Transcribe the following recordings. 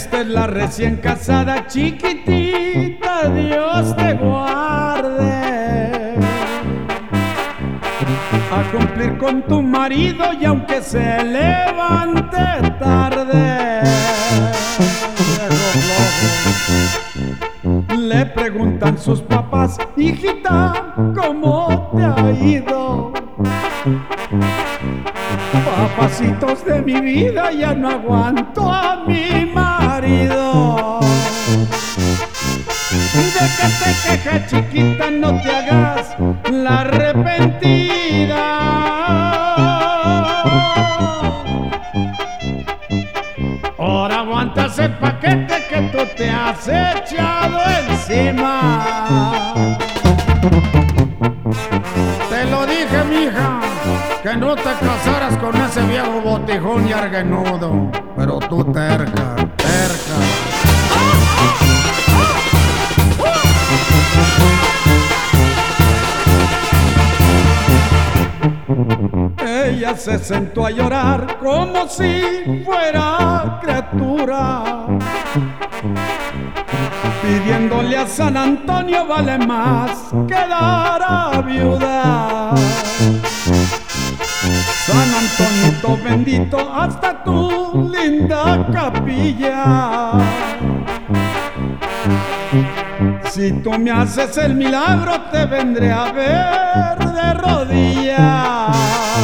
Esta es la recién casada chiquitita, Dios te guarde. A cumplir con tu marido y aunque se levante tarde. Le preguntan sus papás: hijita, ¿cómo te ha ido? Papacitos de mi vida, ya no aguanto a mi marido. De que te quejas, chiquita, no te hagas la arrepentida. Ahora aguantas el paquete que tú te has echado encima. Te lo dije, mija, que no te casaras con ese viejo botijón y arguenudo. Pero tú terca, terca. Ella se sentó a llorar como si fuera criatura, pidiéndole a San Antonio vale más quedar a viuda. San Antonito bendito, hasta tu linda capilla. Si tú me haces el milagro, te vendré a ver de rodillas.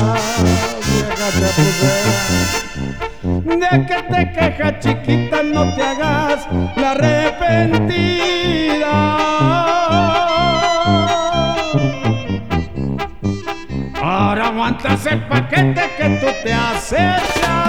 De que te quejas, chiquita, no te hagas la arrepentida. Ahora aguantas el paquete que tú te has echado